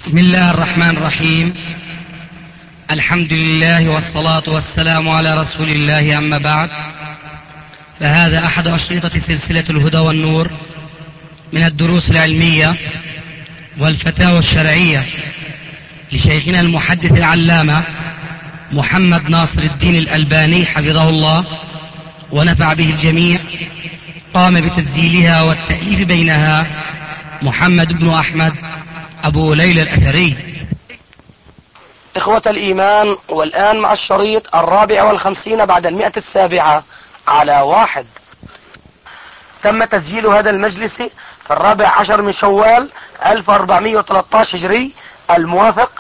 بسم الله الرحمن الرحيم. الحمد لله والصلاة والسلام على رسول الله، أما بعد، فهذا أحد أشرطة سلسلة الهدى والنور من الدروس العلمية والفتاوى الشرعية لشيخنا المحدث العلامة محمد ناصر الدين الألباني حفظه الله ونفع به الجميع. قام بتسجيلها والتأليف بينها محمد بن أحمد أبو ليلى الأثري. إخوة الإيمان، والآن مع الشريط 54 بعد 107 على 1. تم تسجيل هذا المجلس في 14 من شوال 1413 هجري، الموافق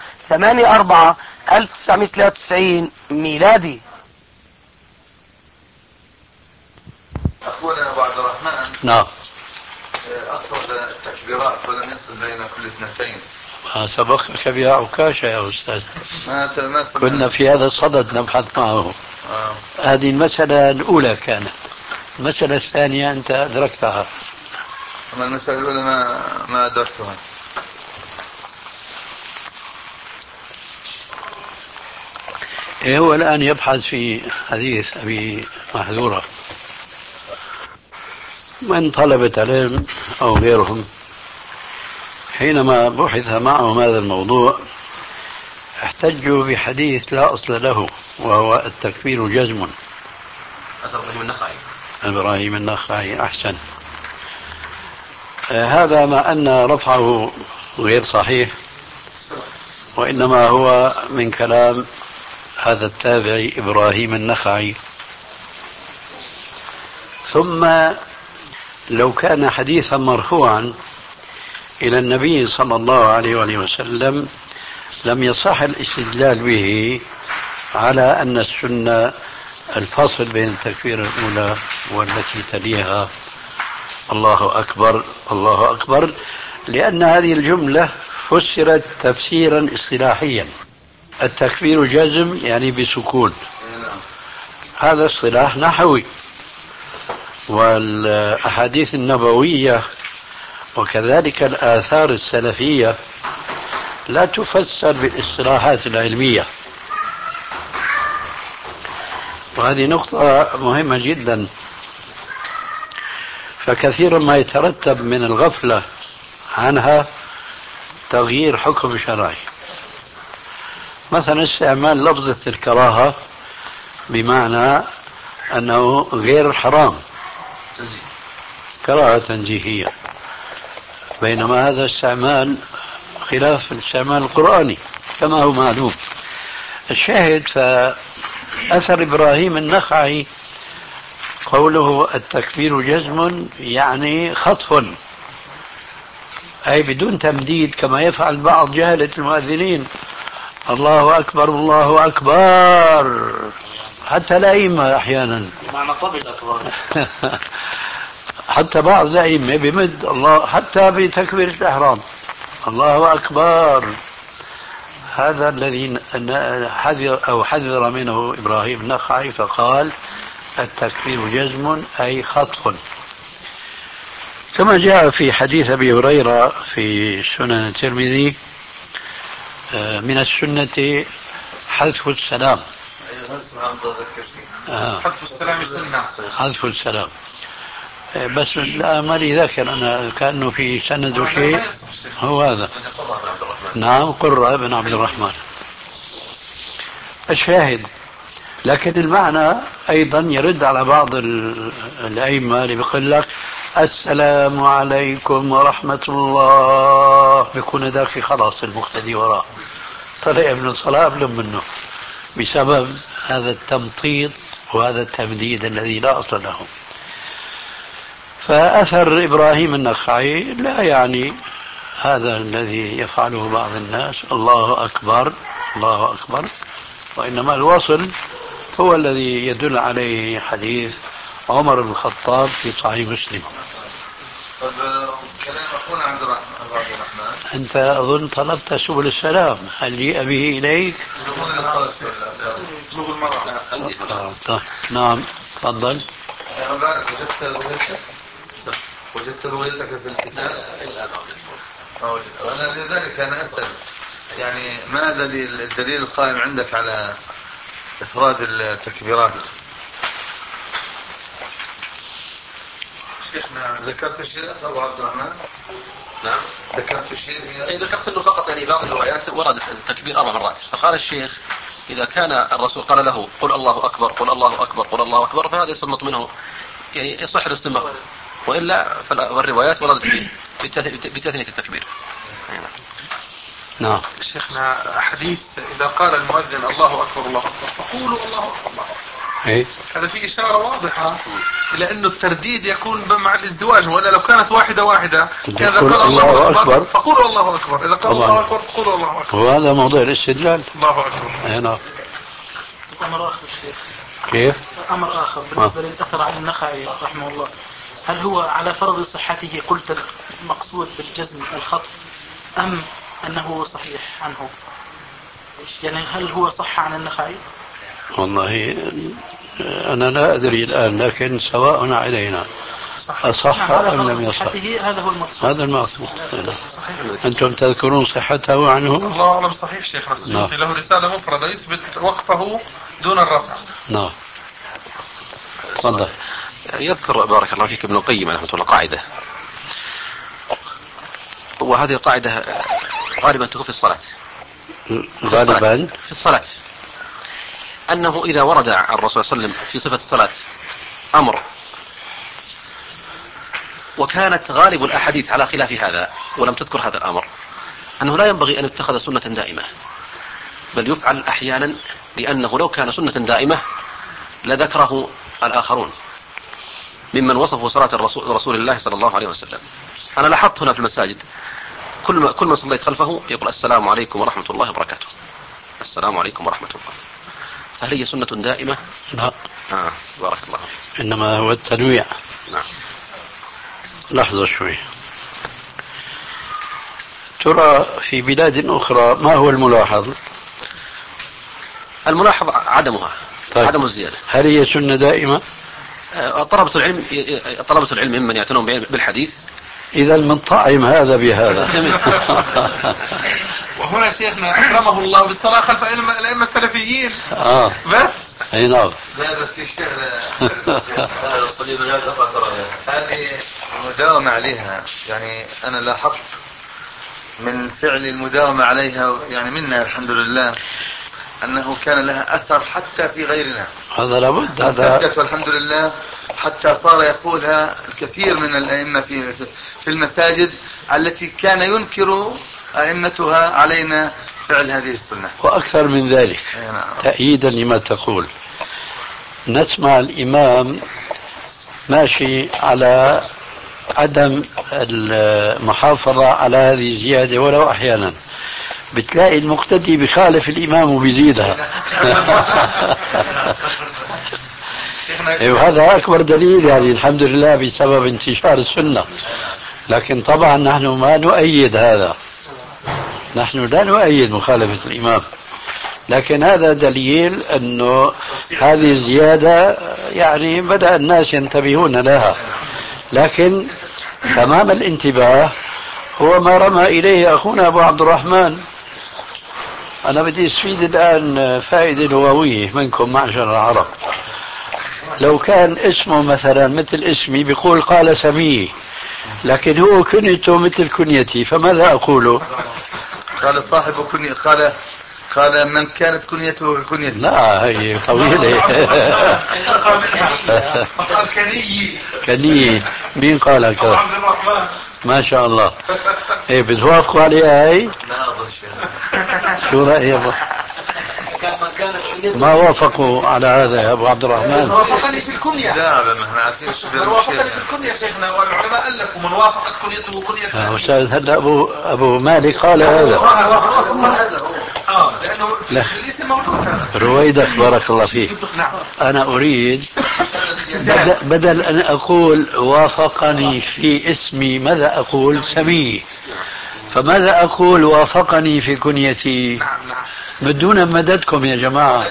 8/4/1993 ميلادي. أخونا أبو عبد الرحمن، نعم، أفرد التكبيرات ولم يصل بين كل اثنتين. سبقك بها عكاشة يا أستاذ. ما كنا في هذا الصدد نبحث معه. هذه المسألة الأولى كانت. المسألة الثانية أنت أدركتها. أما المسألة الأولى ما أدركتها. هو الآن يبحث في حديث أبي محذورة. من طلبة العلم أو غيرهم حينما بحث معهم هذا الموضوع احتجوا بحديث لا أصل له، وهو التكفير جزم. إبراهيم النخعي أحسن. هذا مع أن رفعه غير صحيح، وإنما هو من كلام هذا التابعي إبراهيم النخعي. ثم لو كان حديثا مرفوعا إلى النبي صلى الله عليه وآله وسلم لم يصح الاستدلال به على أن السنة الفصل بين التكبير الأولى والتي تليها الله أكبر الله أكبر، لأن هذه الجملة فسرت تفسيرا اصطلاحيا. التكبير جزم يعني بسكون، هذا اصطلاح نحوي. والأحاديث النبوية وكذلك الآثار السلفية لا تفسر بالاصطلاحات العلمية، وهذه نقطة مهمة جدا. فكثيرا ما يترتب من الغفلة عنها تغيير حكم شرعي. مثلا استعمال لفظة الكراهة بمعنى أنه غير حرام، كراهة تنزيهية، بينما هذا استعمال خلاف الاستعمال القرآني كما هو معلوم. الشاهد فأثر إبراهيم النخعي قوله التكبير جزم يعني خطف، أي بدون تمديد كما يفعل بعض جهلة المؤذنين، الله أكبر الله أكبر، حتى الأئمة أحيانا معنى طبل أكبر حتى بعض الأئمة بمد الله حتى بتكبير الإحرام الله أكبر. هذا الذي حذر منه إبراهيم النخعي، فقال التكبير جزم أي خطف. كما جاء في حديث أبي هريرة في سنن الترمذي من السنة حذف السلام. حذف السلام سنة. حذف السلام، بس لا مالي ذاكر أنا كأنه في سند شيء. هو هذا، نعم، قرة بن عبد الرحمن. الشاهد، لكن المعنى أيضا يرد على بعض الأئمة اللي بيقول لك السلام عليكم ورحمة الله، بيكون ذاك خلاص المقتدي وراه طلع ابن الصلاة قبل منه، بسبب هذا التمطيط وهذا التمديد الذي لا أصل له. فأثر إبراهيم النخعي لا يعني هذا الذي يفعله بعض الناس الله أكبر الله أكبر، وإنما الوصل هو الذي يدل عليه حديث عمر بن الخطاب في صحيح مسلم. طب كلام أخونا عبد الرحمن، أنت أظن طلبت سبل السلام، هل جيء به إليك؟ طيب. نعم، تفضل. أنا بعرف وجدت بغيتك في الكتاب. ما وجدت، أنا لذلك أنا أسأل. يعني ما الدليل القائم عندك على إفراد التكبيرات؟ شيخنا ذكرت شيء أبو عبد الرحمن؟ نعم ذكرت شيء؟ ذكرت أنه فقط يعني بعض الروايات ورد التكبير 4 مرات، فقال الشيخ إذا كان الرسول قال له قل الله أكبر قل الله أكبر قل الله أكبر فهذا يسمط منه يعني يصح الاستنباط، وإلا فالروايات وردت بتثنية التكبير. نعم. شيخنا حديث إذا قال المؤذن الله أكبر الله أكبر فقولوا الله أكبر الله أكبر، إيه؟ هذا فيه إشارة واضحة إلى أنه الترديد يكون مع الازدواج، ولا لو كانت واحدة إذا قال الله أكبر فقولوا الله أكبر، إذا قال الله أكبر فقولوا الله أكبر، وهذا موضوع الاستدلال. الله أكبر. نعم. أمر آخر الشيخ. كيف؟ أمر آخر بالنسبة للأثر عن النخعي رحمه الله، هل هو على فرض صحته قلت المقصود بالجزم الخطف أم أنه صحيح عنه؟ يعني هل هو صح عن النخعي؟ والله أنا لا أدري الآن، لكن سواء علينا أصح أم لم يصح، هذا هو المقصود. هذا المقصود. أنتم تذكرون صحته عنه؟ الله أعلم. صحيح شيخنا السيوطي له رسالة مفردة يثبت وقفه دون الرفع. نعم. تفضل. يذكر بارك الله فيك ابن القيم رحمه الله قاعدة، وهذه القاعدة غالبا تكون في الصلاة. غالبا في الصلاة أنه إذا ورد عن الرسول صلى الله عليه وسلم في صفة الصلاة أمر وكانت غالب الأحاديث على خلاف هذا ولم تذكر هذا الأمر، أنه لا ينبغي أن يتخذ سنة دائمة، بل يفعل أحيانا، لأنه لو كان سنة دائمة لذكره الآخرون ممن وصفوا صلاة رسول الله صلى الله عليه وسلم. أنا لاحظت هنا في المساجد كل من صليت خلفه يقول السلام عليكم ورحمة الله وبركاته، السلام عليكم ورحمة الله. فهل هي سنة دائمة؟ لا. بارك الله. إنما هو التنويع. نعم. لحظة شوي. ترى في بلاد أخرى ما هو الملاحظ؟ الملاحظ عدمها. طيب. عدم الزيادة. هل هي سنة دائمة؟ طلبة العلم ممن يعتنون بالحديث. إذا من طعم هذا بهذا. وهنا شيخنا أكرمه الله بالصلاة خلف الأئمة السلفيين. بس. أي نعم. لا بس في الشيخ هذه المداومة عليها، يعني أنا لاحظت من فعل المداومة عليها يعني منا الحمد لله أنه كان لها أثر حتى في غيرنا. هذا لابد. هذا والحمد لله حتى صار يقولها الكثير من الأئمة في المساجد التي كان ينكر أئمتها علينا فعل هذه السنة. وأكثر من ذلك تأييدا لما تقول، نسمع الإمام ماشي على عدم المحافظة على هذه الزيادة ولو أحيانا، بتلاقي المقتدي بخالف الإمام وبيزيدها. وهذا أكبر دليل يعني الحمد لله بسبب انتشار السنة. لكن طبعا نحن ما نؤيد هذا، نحن لا نؤيد مخالفة الإمام، لكن هذا دليل أنه هذه الزيادة يعني بدأ الناس ينتبهون لها. لكن تمام الانتباه هو ما رمى إليه أخونا أبو عبد الرحمن. أنا بدي أستفيد الآن فائدة لغوية منكم معشر العرب. لو كان اسمه مثلا مثل اسمي بيقول قال سميه، لكن هو كنيته مثل كنيتي، فماذا أقول؟ قال صاحب كنية، قال من كانت كنيته كنيتي. لا هي طويلة. كنية. مين قال هكذا؟ ما شاء الله. ايه بتوافقوا عليها هاي؟ لا أظن شيء. شو رأيك؟ ما وافقوا على هذا يا ابو عبد الرحمن؟ وافقني في الكنية. لا ما احنا عارفين ايش وافقني في الكنية شيخنا، والعلماء ألفوا من وافقت كنيته كنية. أستاذ هلا أبو مالك قال هذا. لأنه الاسم موجود هذا. رويدك بارك الله فيك. أنا أريد بدل أن أقول وافقني في اسمي ماذا أقول؟ سميه. فماذا أقول وافقني في كنيتي؟ بدون مددكم يا جماعة.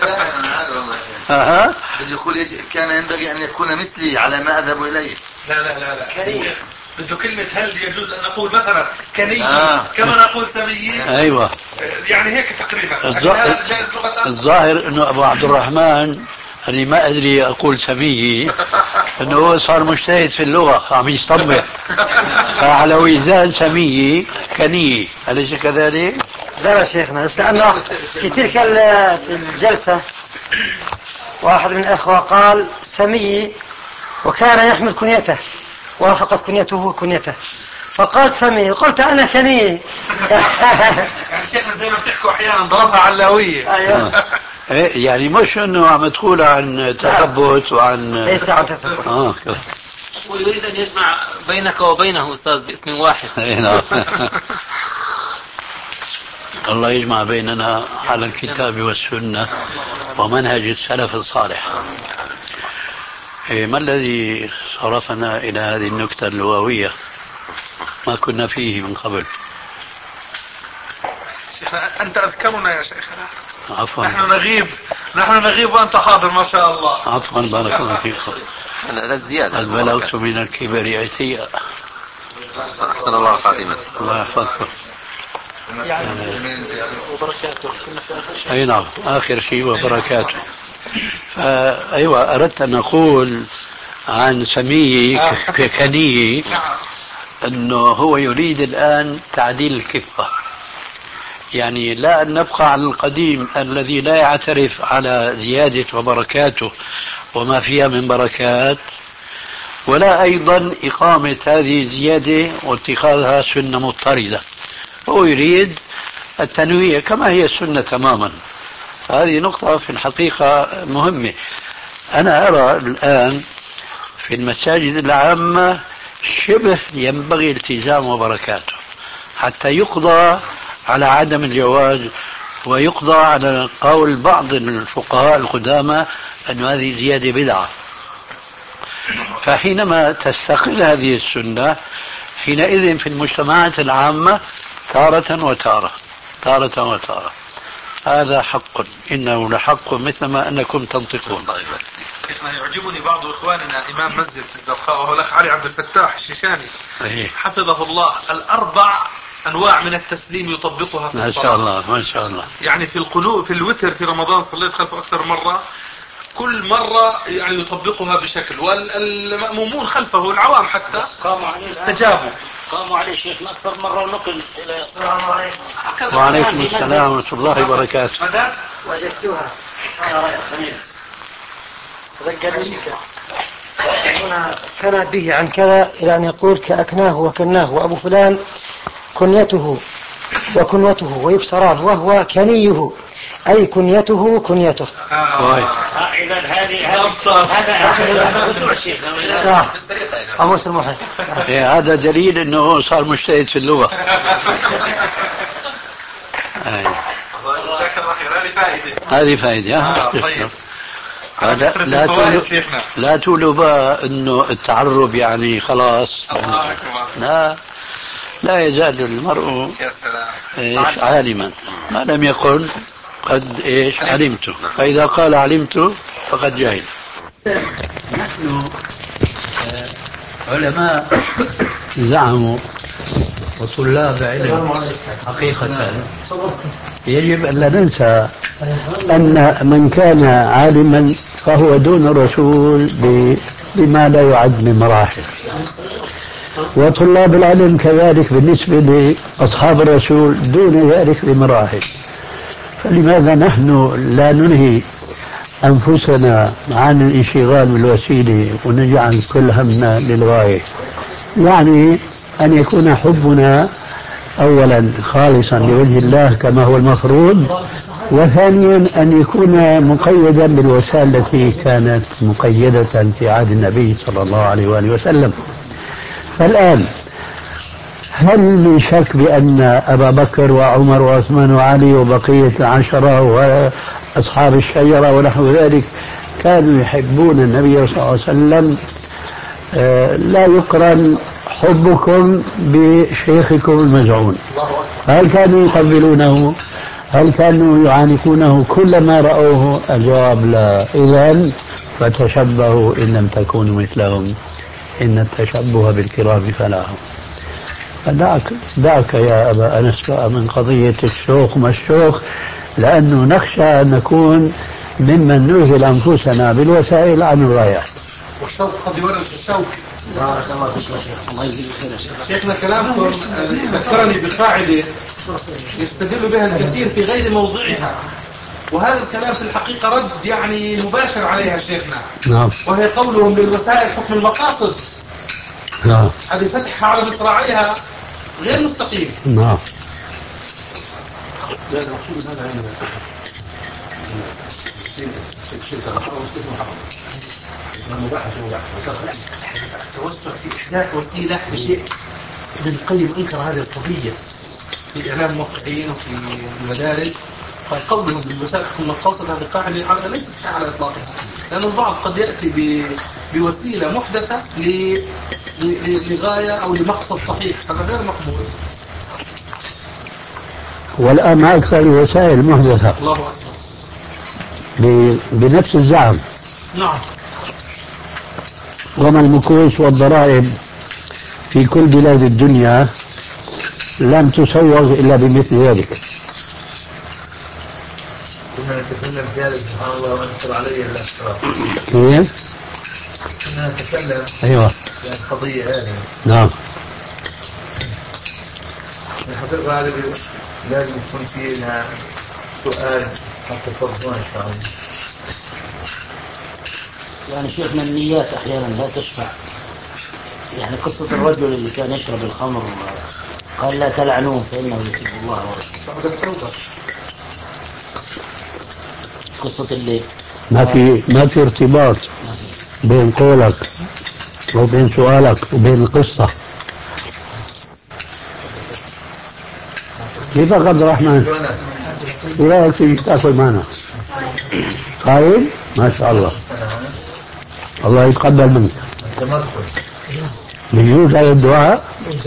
يقول كان ينبغي أن يكون مثلي على ما أذهب إليه. لا كريم. بده كلمة هل يجوز أن نقول مثلا كني كما نقول سمي؟ أيوة، يعني هيك تقريبا. الظاهر أنه أبو عبد الرحمن أني ما أدري أقول سمي، أنه هو صار مجتهد في اللغة عم يستنبط، فعلى وزان سمي كني، أليس كذلك؟ لا يا شيخنا، لأنه في تلك الجلسة واحد من الأخوة قال سمي وكان يحمل كنيته، وافقت كنيته كنيته، فقال سمي، قلت أنا كني. يعني شيخنا زي ما بتحكوا أحيانا ضربها علاوية. أيوه. يعني مش أنه عم تقول عن تثبت وعن ليس عن تثبت. ويريد أن يجمع بينك وبينه أستاذ باسم واحد. الله يجمع بيننا على الكتاب والسنة ومنهج السلف الصالح. ما الذي صرفنا إلى هذه النكتة اللغوية ما كنا فيه من قبل؟ شيخنا أنت أذكرنا يا شيخنا. عفوا، نحن نغيب وأنت حاضر ما شاء الله. عفوا، بارك الله فيكم. الزيادة البلوت من الكبر عتيا. أحسن الله خاتمة. الله يحفظكم. يعني وبركاته كنا في آخر شيء. أي نعم، آخر شيء وبركاته. أيوة، أردت أن أقول عن سمي كني أنه هو يريد الآن تعديل الكفة، يعني لا أن نبقى على القديم الذي لا يعترف على زيادة وبركاته وما فيها من بركات، ولا أيضا إقامة هذه الزيادة واتخاذها سنة مضطردة. هو يريد التنويع كما هي السنة تماما. هذه نقطة في الحقيقة مهمة. أنا أرى الآن في المساجد العامة شبه ينبغي التزام وبركاته حتى يقضى على عدم الجواز، ويقضى على قول بعض الفقهاء القدامى أن هذه زيادة بدعة. فحينما تستقل هذه السنة حينئذ في المجتمعات العامة تارة وتارة، تارة وتارة. هذا حق، إنه لحق مثل ما أنكم تنطقون. شيخنا يعجبني بعض إخواننا إمام مسجد في الزرقاء وهو الأخ علي عبد الفتاح الشيشاني حفظه الله، الأربع أنواع من التسليم يطبقها في الصلاة. ما شاء الله، ما شاء الله. يعني في القنوت في الوتر في رمضان صليت خلفه أكثر مرة، كل مرة يعني يطبقها بشكل، والمأمومون خلفه العوام حتى استجابوا. قاموا عليه شيخنا أكثر مرة ونقل إلى. السلام عليكم. وعليكم السلام ورحمة الله وبركاته. وجدتها الخميس ذكرني هنا كان به عن كذا إلى أن يقول كأكناه وكناه، وأبو فلان كنيته وكنوته ويبصران، وهو كنيه أي كنيته كنيته. إذا هذا موضوع شيخنا. قاموس المحيط. هذا دليل أنه صار مجتهد في اللغة. هذه فائدة. لا تقولوا بقى انه التعرب يعني خلاص. لا يزال المرء عالما ما لم يقل قد علمت، فإذا قال علمت فقد جهل. نحن علماء زعموا وطلاب علم حقيقة يجب أن لا ننسى أن من كان عالما فهو دون الرسول بما لا يعد من مراحل، وطلاب العلم كذلك بالنسبة لأصحاب الرسول دون ذلك بمراحل. فلماذا نحن لا ننهي أنفسنا عن الانشغال بالوسيلة ونجعل كل همنا للغاية؟ يعني أن يكون حبنا أولا خالصا لوجه الله كما هو المفروض، وثانيا أن يكون مقيدا بالوسائل التي كانت مقيدة في عهد النبي صلى الله عليه وآله وسلم. فالآن هل من شك بأن أبا بكر وعمر وعثمان وعلي وبقية العشرة وأصحاب الشجرة ونحو ذلك كانوا يحبون النبي صلى الله عليه وسلم؟ لا يقرن حبكم بشيخكم المزعون. هل كانوا يقبلونه؟ هل كانوا يعانقونه كلما رأوه؟ الجواب لا. إذن فتشبهوا إن لم تكونوا مثلهم إن التشبه بالكرام فلاح. دعك يا أبا أنس من قضية الشوق ما الشوق، لأنه نخشى أن نكون ممن نشغل أنفسنا بالوسائل عن الغايات. والشوق قد يورث الشوق. بارك الله فيك يا شيخ، الله يجزيك خير يا شيخ. شيخنا كلامكم ذكرني بقاعدة يستدل بها الكثير في غير موضعها، وهذا الكلام في الحقيقة رد يعني مباشر عليها شيخنا. نعم. وهي قولهم للوسائل حكم المقاصد. نعم. هذه فتحة على مصراعيها غير مستقيم. نعم. لا المقصود هذا يعني التوسع في إحداث وسيلة لشيء. ابن القيم أنكر هذه القضية في إعلام الموقعين وفي المدارس، قال قولهم بالوسائل حكم المقاصد هذه قاعدة على ليست على إطلاقها، لأن البعض قد يأتي بوسيلة محدثة لغاية أو لمقصد صحيح، هذا غير مقبول. والآن ما أكثر الوسائل محدثة. الله أكبر. بنفس الزعم. نعم. وما المكوس والضرائب في كل بلاد الدنيا لم تسوغ إلا بمثل ذلك. كنا نتكلم في هذا سبحان الله وانكر عليه الأسرار. كيف؟ كنا نتكلم أيوة في القضية هذه. نعم. الحقيقة هذه لازم يكون في لها سؤال حتى تفضلون إن شاء الله. يعني شيخنا النيات أحيانا لا تشفع. يعني قصة الرجل اللي كان يشرب الخمر قال لا تلعنوه فإنه يحب الله ورسوله. قصة اللي ما في ارتباط بين قولك وبين سؤالك وبين القصة. كيف عبد الرحمن؟ ايه رايك تيجي تاكل معنا؟ طيب ما شاء الله، الله يتقبل منك. بيجوز هذا الدعاء؟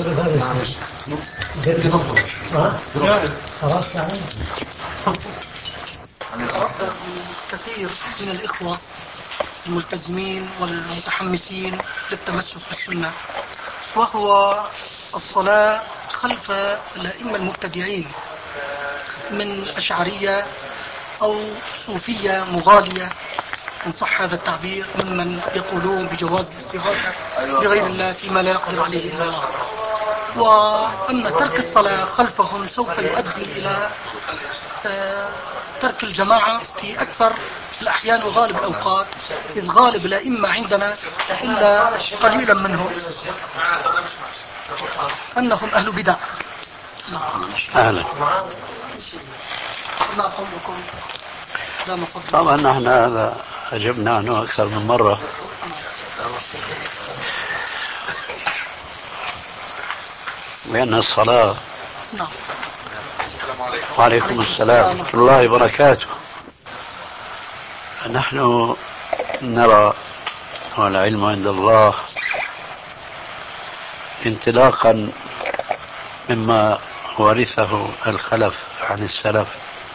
كثير من الإخوة الملتزمين والمتحمسين للتمسك بالسنة، وهو الصلاة خلف الأئمة المبتدعين من أشعرية أو صوفية مغالية إن صح هذا التعبير، ممن يقولون بجواز الاستغاثة بغير الله فيما لا يقدر عليه إلا الله، وأن ترك الصلاة خلفهم سوف يؤدي إلى ترك الجماعة في أكثر الأحيان وغالب الأوقات، إذ غالب الأئمة عندنا إلا قليلا منهم أنهم أهل بدع. أهلا. ما قولكم؟ طبعا نحن هذا أجبنا عنه أكثر من مرة، بأن الصلاة. نعم. وعليكم السلام ورحمة الله وبركاته. نحن نرى والعلم عند الله انطلاقا مما ورثه الخلف عن السلف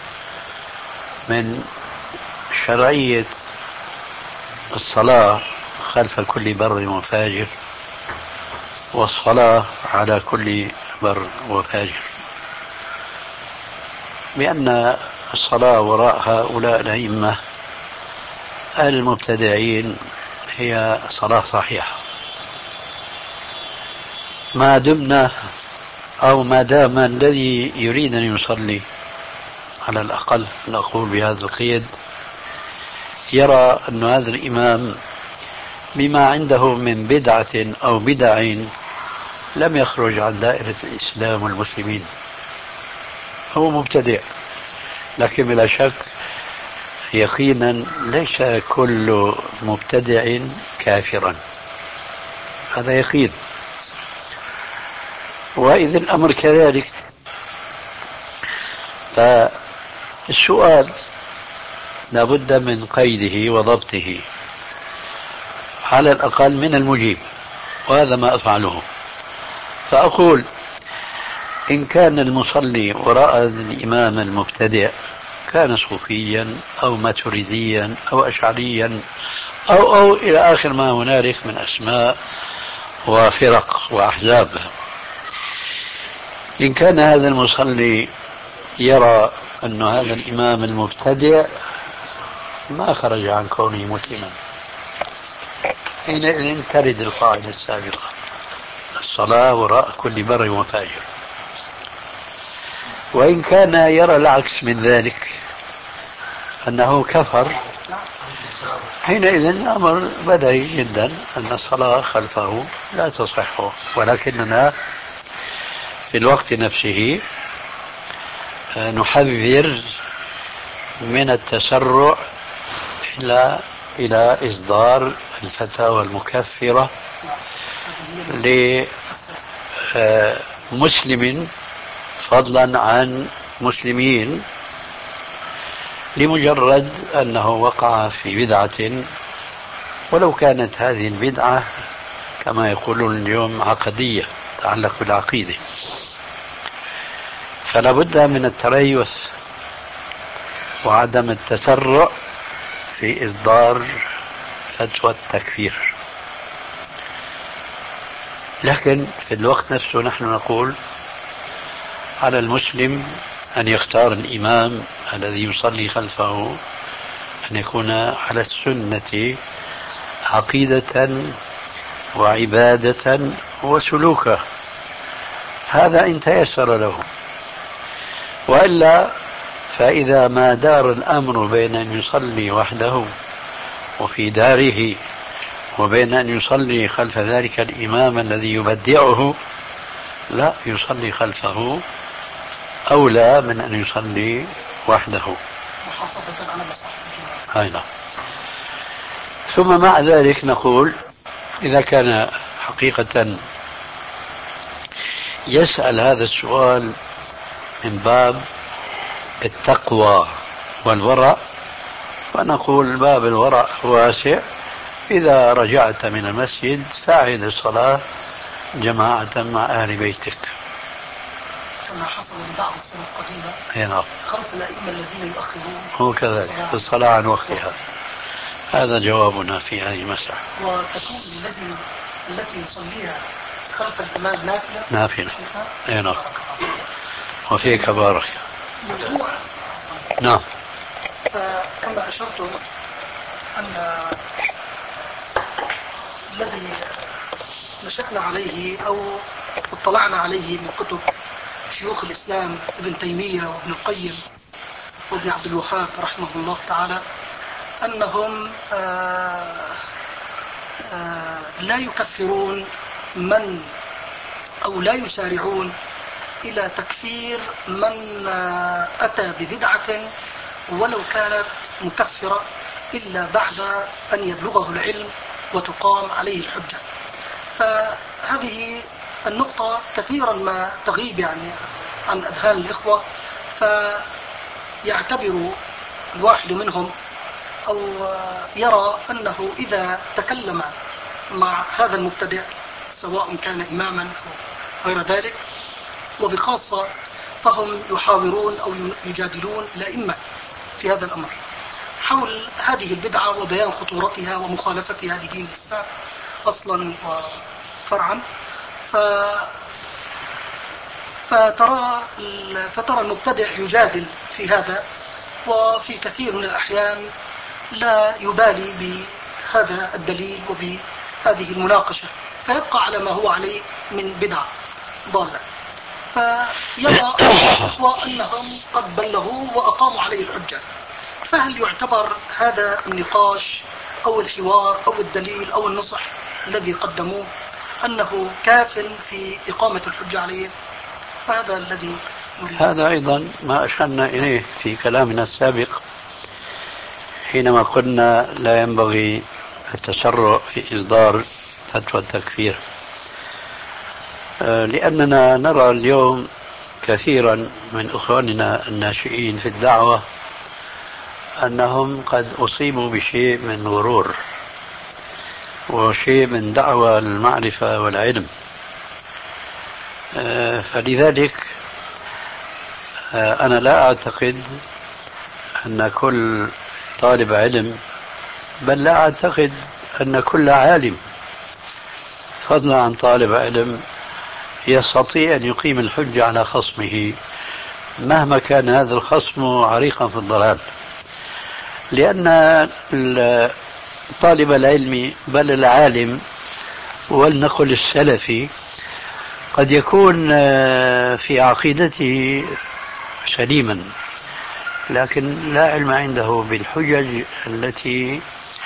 من شرعية الصلاة خلف كل بر وفاجر، والصلاة على كل بر وفاجر، بأن الصلاة وراء هؤلاء الأئمة المبتدعين هي صلاة صحيحة، ما دمنا أو ما دام الذي يريد أن يصلي على الأقل نقول بهذا القيد يرى أن هذا الإمام بما عنده من بدعة أو بدع لم يخرج عن دائرة الإسلام والمسلمين، هو مبتدع، لكن بلا شك يقينا ليس كل مبتدع كافرا، هذا يقين. وإذا الأمر كذلك فالسؤال لابد من قيده وضبطه على الأقل من المجيب، وهذا ما أفعله. فأقول إن كان المصلي وراء الإمام المبتدع كان صوفيا أو ماتريديا أو أشعريا أو إلى آخر ما هنالك من أسماء وفرق وأحزاب. إن كان هذا المصلي يرى أن هذا الإمام المبتدع ما خرج عن كونه مسلما، حينئذ ترد القاعدة السابقة: الصلاة وراء كل بر وفاجر. وإن كان يرى العكس من ذلك، أنه كفر، حينئذ الأمر بديهي جدا أن الصلاة خلفه لا تصح، ولكننا في الوقت نفسه نحذر من التسرع إلى إصدار الفتاوى المكفرة لمسلم فضلا عن مسلمين لمجرد أنه وقع في بدعة، ولو كانت هذه البدعة كما يقولون اليوم عقدية تتعلق بالعقيدة. فلا بد من التريث وعدم التسرع في إصدار فتوى التكفير. لكن في الوقت نفسه نحن نقول على المسلم أن يختار الإمام الذي يصلي خلفه أن يكون على السنة عقيدة وعبادة وسلوكا، هذا إن تيسر له. وإلا فإذا ما دار الأمر بين أن يصلي وحده وفي داره وبين أن يصلي خلف ذلك الإمام الذي يبدعه، لا، يصلي خلفه أولى من أن يصلي وحده محافظة على مصلحة الجماعة. ثم مع ذلك نقول إذا كان حقيقة يسأل هذا السؤال من باب التقوى والورع، فنقول باب الورع واسع. إذا رجعت من المسجد فاعد الصلاة جماعة مع أهل بيتك، كما حصل لبعض السنة القديمة خلف الأئمة الذين يؤخرون هو كذلك في الصلاة عن وقتها. هذا جوابنا في هذه المسألة. وتكون التي يصليها خلف الإمام نافلة. نعم. وفيك بارك. نعم. فكما أشرت أن الذي نشأنا عليه أو اطلعنا عليه من كتب شيوخ الإسلام ابن تيمية وابن القيم وابن عبد الوهاب رحمه الله تعالى، أنهم لا يكفرون من أو لا يسارعون إلى تكفير من أتى ببدعة ولو كانت مكفرة إلا بعد أن يبلغه العلم وتقام عليه الحجة. فهذه النقطة كثيرا ما تغيب يعني عن أذهان الإخوة، فيعتبر الواحد منهم أو يرى أنه إذا تكلم مع هذا المبتدع سواء كان إماما أو غير ذلك، وبخاصة فهم يحاورون أو يجادلون الأئمة في هذا الأمر حول هذه البدعة وبيان خطورتها ومخالفتها لدين الإسلام أصلا وفرعا. فترى المبتدع يجادل في هذا، وفي كثير من الأحيان لا يبالي بهذا الدليل وبهذه المناقشة، فيبقى على ما هو عليه من بدعة ضالة. فيرى الإخوة أنهم قد بلغوا وأقاموا عليه الحجة، فهل يعتبر هذا النقاش أو الحوار أو الدليل أو النصح الذي قدموه أنه كاف في إقامة الحجة عليه؟ فهذا الذي هذا أيضا ما أشرنا إليه في كلامنا السابق حينما قلنا لا ينبغي التسرع في إصدار فتوى التكفير، لأننا نرى اليوم كثيرا من إخواننا الناشئين في الدعوة أنهم قد أصيبوا بشيء من غرور وشيء من دعوة المعرفة والعلم. فلذلك أنا لا أعتقد أن كل طالب علم، بل لا أعتقد أن كل عالم فضلا عن طالب علم يستطيع أن يقيم الحجة على خصمه مهما كان هذا الخصم عريقا في الضلال، لأن طالب العلم بل العالم ولنقل السلفي قد يكون في عقيدته سليما لكن لا علم عنده بالحجج التي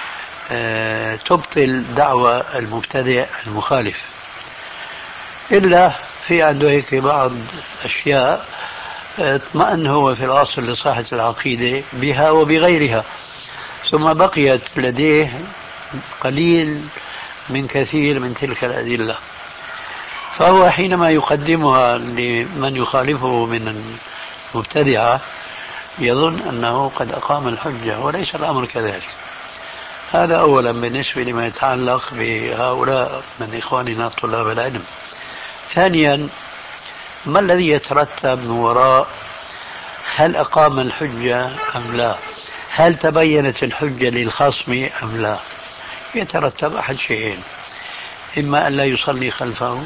تبطل دعوى المبتدع المخالف، إلا في عنده هيك بعض أشياء اطمأن هو في الأصل لصحة العقيدة بها وبغيرها، ثم بقيت لديه قليل من كثير من تلك الأدلة، فهو حينما يقدمها لمن يخالفه من المبتدعة يظن أنه قد أقام الحجة، وليس الأمر كذلك. هذا أولا بالنسبة لما يتعلق بهؤلاء من إخواننا طلاب العلم. ثانيا، ما الذي يترتب من وراء هل أقام الحجة أم لا؟ هل تبينت الحجة للخصم أم لا؟ يترتب أحد شيئين: إما أن لا يصلي خلفه،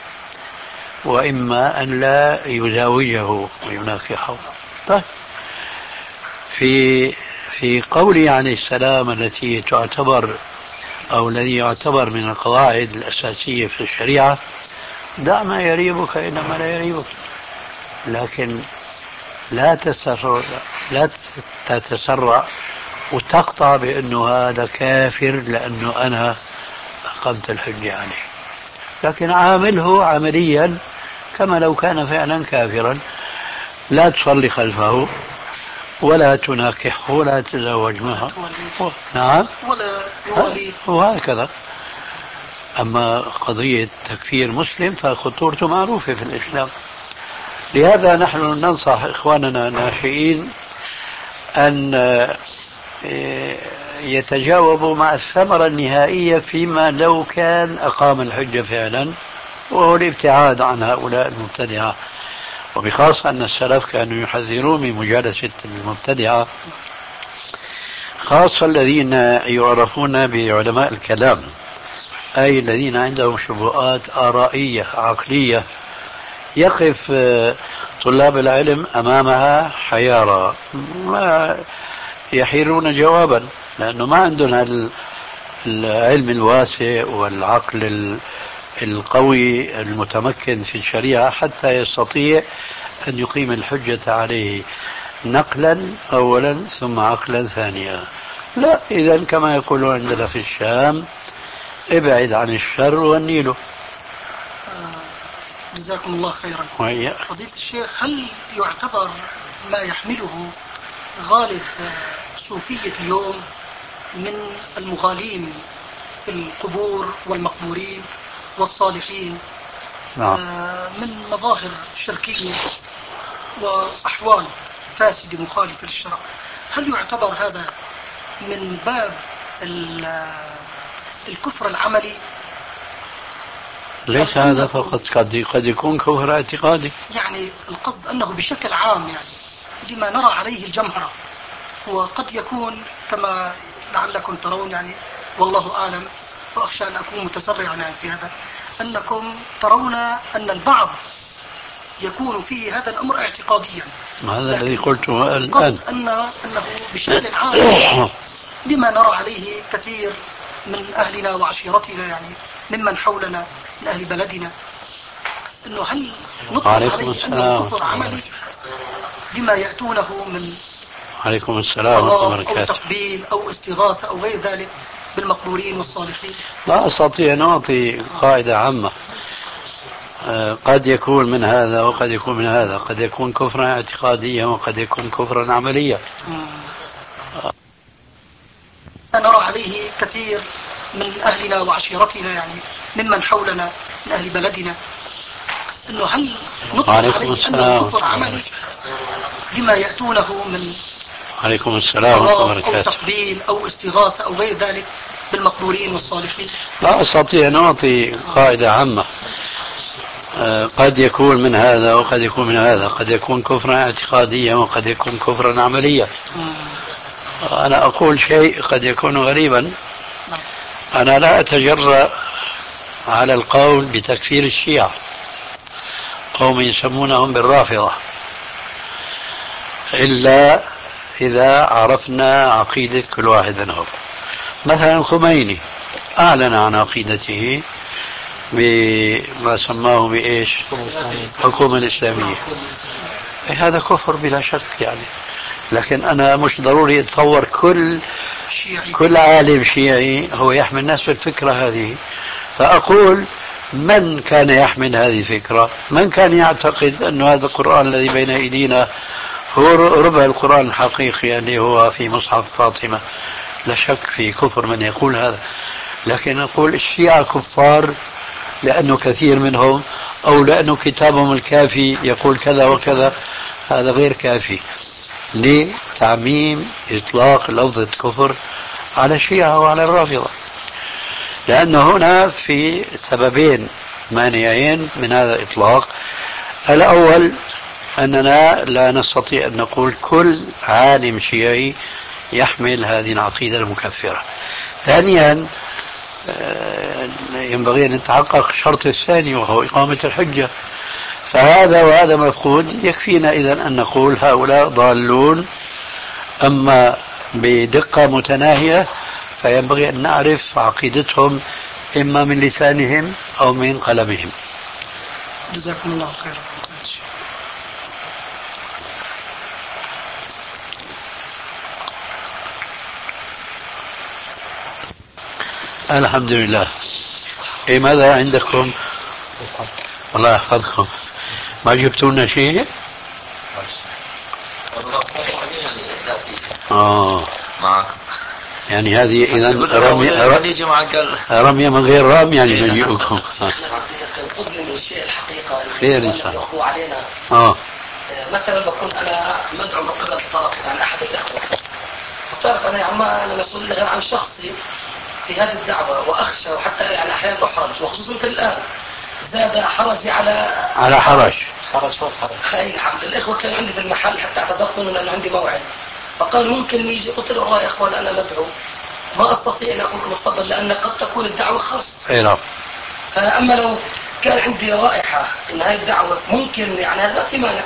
وإما أن لا يزاوجه ويناكحه. طيب، في قوله عليه السلام التي تعتبر أو الذي يعتبر من القواعد الأساسية في الشريعة: دع ما يريبك إنما لا يريبك، لكن لا تتسرع وتقطع بأنه هذا كافر لأنه أنا أقمت الحجة عليه، لكن عامله عمليا كما لو كان فعلا كافرا. لا تصلي خلفه ولا تناكحه ولا تتزوج معه. نعم، ولا يولي، وهكذا. أما قضية تكفير مسلم فخطورته معروفة في الإسلام. لهذا نحن ننصح إخواننا الناشئين أن يتجاوبوا مع الثمرة النهائية فيما لو كان أقام الحجة فعلا، وهو الابتعاد عن هؤلاء المبتدعة، وبخاصة أن السلف كانوا يحذرون من مجالسة المبتدعة، خاصة الذين يعرفون بعلماء الكلام، أي الذين عندهم شبهات آرائية عقلية يقف طلاب العلم أمامها حيارى، ما يحيرون جوابا، لأنه ما عندهم العلم الواسع والعقل القوي المتمكن في الشريعة حتى يستطيع أن يقيم الحجة عليه نقلا أولا ثم عقلا ثانيا. لا، إذا كما يقولون عندنا في الشام: ابعد عن الشر والنيل. جزاكم الله خيرا. فضيلة الشيخ، هل يعتبر ما يحمله غالب صوفية اليوم من المغالين في القبور والمقبورين والصالحين من مظاهر شركية وأحوال فاسدة مخالفة للشرع، هل يعتبر هذا من باب الكفر العملي؟ ليس هذا فقط، قد يكون كفر اعتقادي. يعني القصد أنه بشكل عام، يعني لما نرى عليه الجمهرة، وقد يكون كما لعلكم ترون، يعني والله أعلم، وأخشى أن أكون متسرعا في هذا، أنكم ترون أن البعض يكون فيه هذا الأمر اعتقاديا. هذا الذي قلته الآن، أنه بشكل عام لما نرى عليه كثير من أهلنا وعشيرتنا، يعني ممن حولنا من أهل بلدنا، أنه هل نطلق عليه أنه كفر عملي لما يأتونه من عليكم السلام ورحمة الله وبركاته أو تقبيل أو استغاثة أو غير ذلك بالمقبورين والصالحين؟ لا أستطيع أن أعطي قاعدة عامة، قد يكون من هذا وقد يكون من هذا، قد يكون كفرا اعتقاديا وقد يكون كفرا عمليا. نرى عليه كثير من أهلنا وعشيرتنا، يعني ممن حولنا من أهل بلدنا، أنه هل نطلق عليه أنه كفر عملي لما يأتونه من عليكم السلام ورحمة الله وبركاته أو تقبيل أو استغاثة أو غير ذلك بالمقبورين والصالحين؟ لا أستطيع أن أعطي قاعدة عامة، قد يكون من هذا وقد يكون من هذا، قد يكون كفرا اعتقاديا وقد يكون كفرا عمليا. أنا أقول شيء قد يكون غريبا، أنا لا أتجرأ على القول بتكفير الشيعة، قوم يسمونهم بالرافضة، إلا إذا عرفنا عقيدة كل واحد منهم. مثلا الخميني أعلن عن عقيدته بما سماه بإيش؟ الحكومة الإسلامية. هذا كفر بلا شك يعني، لكن أنا مش ضروري أتصور كل عالم شيعي هو يحمل نفس الفكرة هذه. فأقول من كان يحمل هذه الفكرة، من كان يعتقد أن هذا القرآن الذي بين أيدينا هو ربع القرآن الحقيقي اللي هو في مصحف فاطمة، لا شك في كفر من يقول هذا. لكن نقول الشيعة كفار لأنه كثير منهم، أو لأنه كتابهم الكافي يقول كذا وكذا، هذا غير كافي لتعميم إطلاق لفظة كفر على الشيعة وعلى الرافضة، لأن هنا في سببين مانعين من هذا الإطلاق. الأول أننا لا نستطيع أن نقول كل عالم شيعي يحمل هذه العقيدة المكفرة. ثانيا ينبغي أن نتحقق الشرط الثاني وهو إقامة الحجة، فهذا وهذا مفقود. يكفينا إذن أن نقول هؤلاء ضالون، أما بدقة متناهية فينبغي أن نعرف عقيدتهم إما من لسانهم أو من قلمهم. جزاكم الله خيرا. الحمد لله. إيه ماذا عندكم؟ الله يحفظكم. ما جبتوا لنا شيء؟ معك. يعني هذه إذا رمية من غير رام يعني نجيئكم. من الشيء الحقيقة خير إن شاء الله. يخفوا علينا. مثلا بكون أنا مدعو من قبل الطرف يعني أحد الإخوة، فتعرف أنا مسؤول غير عن شخصي في هذه الدعوة، وأخشى وحتى يعني أحيانا أحرج، وخصوصا مثل الآن زاد حرجي على حرج فوق حرج. أي نعم. الإخوة كانوا عندي في المحل حتى اعتذرت منهم لأنه عندي موعد، فقال ممكن يجي. قلت له والله يا إخوان أنا مدعو ما أستطيع أن أقول لكم اتفضل، لأن قد تكون الدعوة خاصة. أي نعم. فأما لو كان عندي رائحة أن هذه الدعوة ممكن يعني هذا ما في مانع.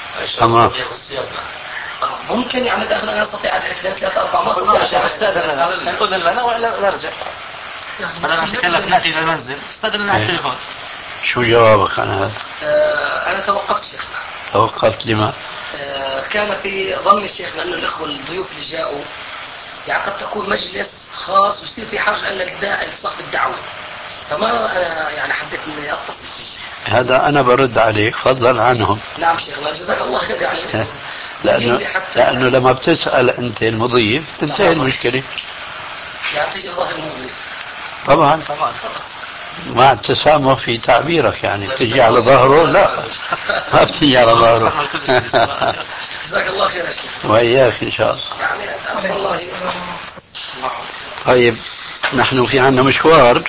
ممكن يعني داخل أنا أستطيع أدعي 2 3 4 ما أستطيع. استاذنا نقول لنا ولا نرجع؟ بدنا نتكلم نأتي إلى المنزل. استاذنا على التليفون. شو جوابك عن هذا؟ أنا توقفت شيخنا. توقفت لما؟ كان في ظني شيخنا أن الإخوة الضيوف اللي جاءوا يعني قد تكون مجلس خاص ويصير في حرج أن لصاحب الدعوة، فما يعني حبيت إني أتصل فيه. هذا أنا برد عليك فضلا عنهم. نعم شيخنا جزاك الله خير. يعني لأنه لما بتسأل أنت المضيف تنتهي المشكلة. يعني تيجي ظاهر المضيف. طبعا مع التسامح في تعبيرك، يعني تجي على ظهره لا ما بتجي على ظهره. جزاك الله خير يا شيخ. وإياك إن شاء الله. يعني الله. طيب نحن في عنا مشوار.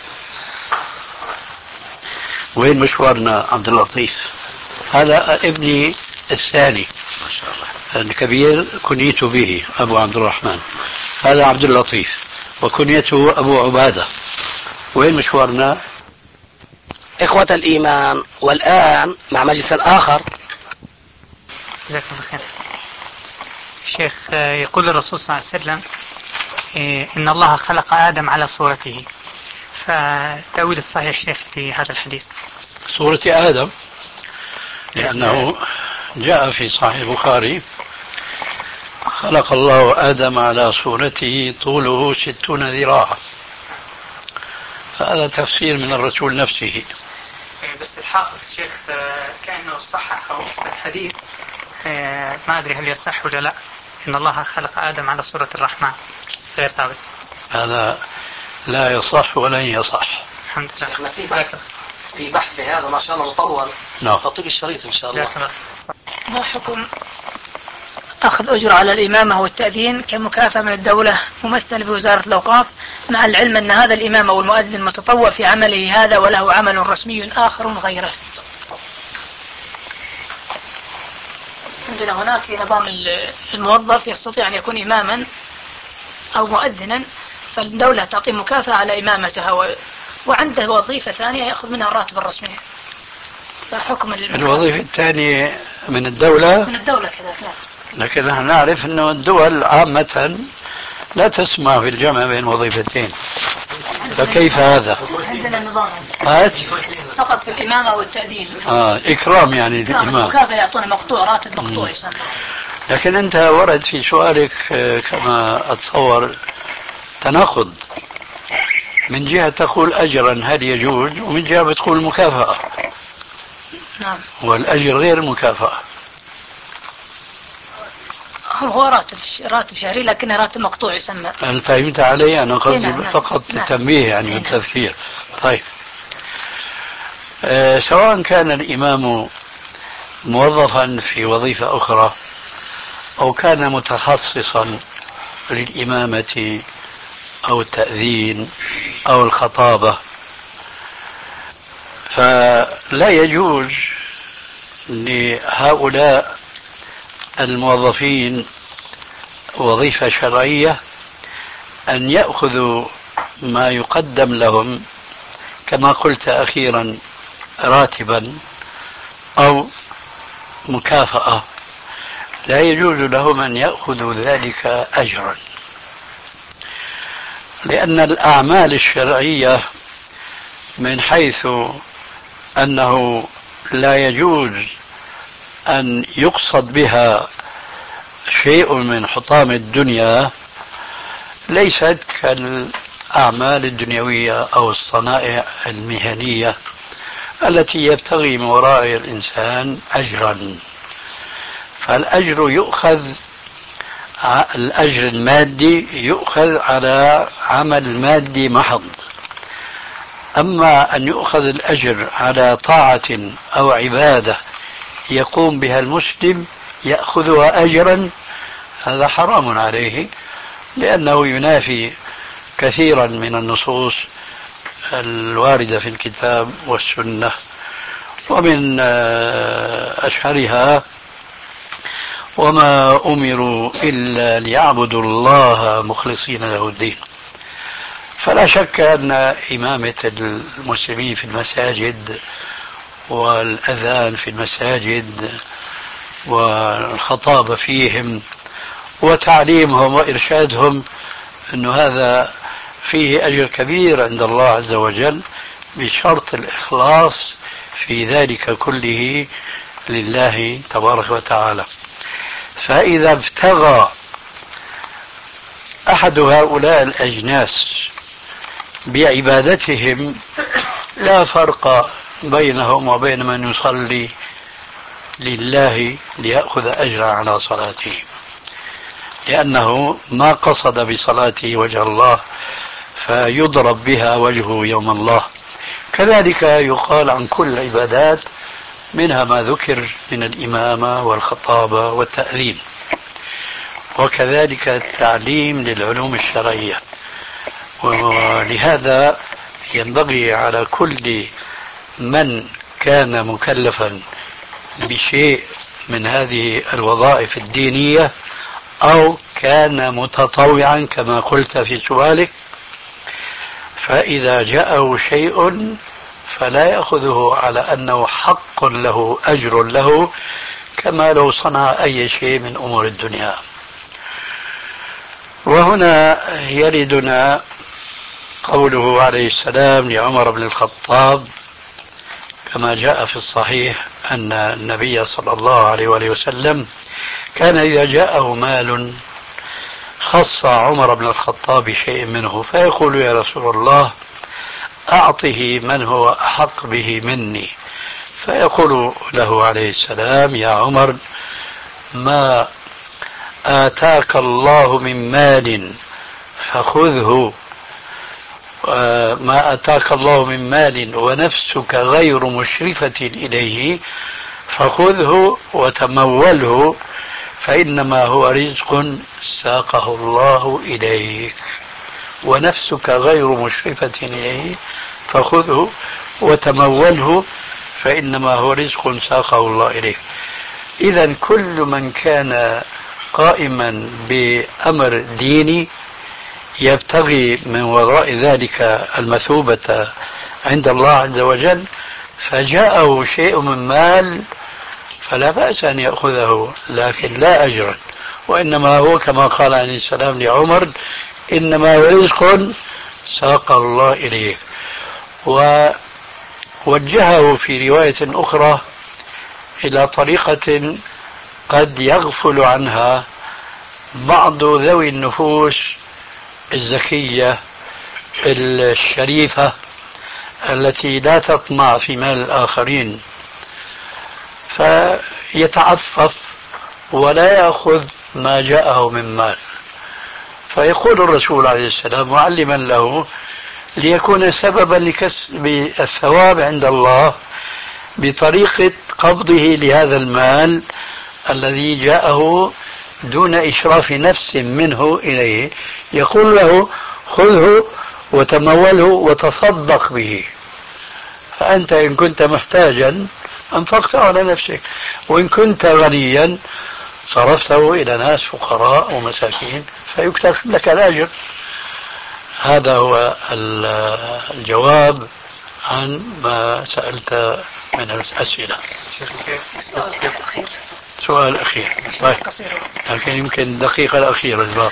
وين مشوارنا عبد اللطيف؟ هذا ابني الثاني ما شاء الله الكبير كنيت به أبو عبد الرحمن، هذا عبد اللطيف وكنيته أبو عبادة. وين مشوارنا؟ إخوة الإيمان، والآن مع مجلس آخر. جزاك الله خير. شيخ، يقول الرسول صلى الله عليه وسلم إن الله خلق آدم على صورته، فالتأويل الصحيح شيخ في هذا الحديث؟ صورة آدم، لأنه جاء في صحيح البخاري خلق الله آدم على صورته طوله 60 ذراعا، هذا تفسير من الرسول نفسه. بس الحافظ شيخ كأنه صحح الحديث، ما أدري هل يصح ولا لا، إن الله خلق آدم على صورة الرحمن، غير ثابت. هذا لا يصح ولن يصح. الحمد لله. في بحث في هذا ما شاء الله مطول. نعم. تعطيك الشريط إن شاء الله. ما حكم أخذ أجرة على الإمامة والتأذين كمكافأة من الدولة ممثل بوزارة الأوقاف، مع العلم أن هذا الإمام أو المؤذن متطوع في عمله هذا وله عمل رسمي آخر غيره؟ عندنا هناك في نظام الموظف يستطيع أن يكون إماما أو مؤذنا، فالدولة تعطي مكافأة على إمامتها وعنده وظيفة ثانية يأخذ منها الراتب الرسمي. فحكم الوظيفة الثانية من الدولة؟ من الدولة كذلك. نعم. لكن نحن نعرف أن الدول عامة لا تسمح بالجمع بين وظيفتين، فكيف هذا؟ عندنا نظام فقط في الإمامة والتأديب. إكرام يعني الإمام. مكافأة يعطونه مقطوع، راتب مقطوع يسمى. لكن أنت ورد في سؤالك كما أتصور تناقض، من جهة تقول أجرا هل يجوز، ومن جهة بتقول مكافأة. نعم. والأجر غير المكافأة. هو راتب شهري لكن راتب مقطوع يسمى. هل فهمت علي؟ أنا قصدي نعم. فقط التنبيه يعني والتذكير. طيب سواء كان الإمام موظفا في وظيفة أخرى أو كان متخصصا للإمامة أو التأذين أو الخطابة، فلا يجوز لهؤلاء الموظفين وظيفة شرعية أن يأخذوا ما يقدم لهم كما قلت أخيرا راتبا أو مكافأة. لا يجوز لهم أن يأخذوا ذلك أجرا، لأن الأعمال الشرعية من حيث أنه لا يجوز أن يقصد بها شيء من حطام الدنيا ليست كالأعمال الدنيوية أو الصنائع المهنية التي يبتغي من وراء الإنسان أجرا. فالأجر يؤخذ، الأجر المادي يؤخذ على عمل مادي محض. أما أن يؤخذ الأجر على طاعة أو عبادة يقوم بها المسلم يأخذها أجرا، هذا حرام عليه، لأنه ينافي كثيرا من النصوص الواردة في الكتاب والسنة، ومن أشهرها وما أمروا إلا ليعبدوا الله مخلصين له الدين. فلا شك أن إمامة المسلمين في المساجد والأذان في المساجد والخطابة فيهم وتعليمهم وإرشادهم أن هذا فيه أجر كبير عند الله عز وجل، بشرط الإخلاص في ذلك كله لله تبارك وتعالى. فإذا ابتغى أحد هؤلاء الأجناس بعبادتهم لا فرق بينهم وبين من يصلي لله ليأخذ أجرا على صلاته، لأنه ما قصد بصلاته وجه الله فيضرب بها وجهه يوم الله. كذلك يقال عن كل العبادات، منها ما ذكر من الإمامة والخطابة والتأذين، وكذلك التعليم للعلوم الشرعية. ولهذا ينبغي على كل من كان مكلفا بشيء من هذه الوظائف الدينية أو كان متطوعا كما قلت في سؤالك، فإذا جاءه شيء فلا يأخذه على أنه حق له أجر له كما لو صنع أي شيء من أمور الدنيا. وهنا يردنا قوله عليه السلام لعمر بن الخطاب كما جاء في الصحيح أن النبي صلى الله عليه وآله وسلم كان إذا جاءه مال خص عمر بن الخطاب بشيء منه فيقول يا رسول الله أعطه من هو أحق به مني، فيقول له عليه السلام يا عمر ما آتاك الله من مال فخذه، ما آتاك الله من مال ونفسك غير مشرفة إليه فخذه وتموله فإنما هو رزق ساقه الله إليك، ونفسك غير مشرفة إليه فخذه وتموله فإنما هو رزق ساقه الله إليك. إذن كل من كان قائما بأمر ديني يبتغي من وراء ذلك المثوبة عند الله عز وجل فجاءه شيء من مال فلا بأس أن يأخذه، لكن لا أجرا، وإنما هو كما قال عليه السلام لعمر: إنما رزق ساق الله إليه. ووجهه في رواية أخرى إلى طريقة قد يغفل عنها بعض ذوي النفوس الزكية الشريفة التي لا تطمع في مال الآخرين، فيتعفف ولا يأخذ ما جاءه من مال. فيقول الرسول عليه السلام معلما له ليكون سببا لكسب الثواب عند الله بطريقة قبضه لهذا المال الذي جاءه دون إشراف نفس منه إليه، يقول له: خذه وتموله وتصدق به، فأنت إن كنت محتاجا أنفقته على نفسك، وإن كنت غنيا صرفته إلى ناس فقراء ومساكين فيكتب لك الأجر. هذا هو الجواب عن ما سألت من الأسئلة. سؤال أخير لكن يمكن دقيقة الأخيرة الباقي.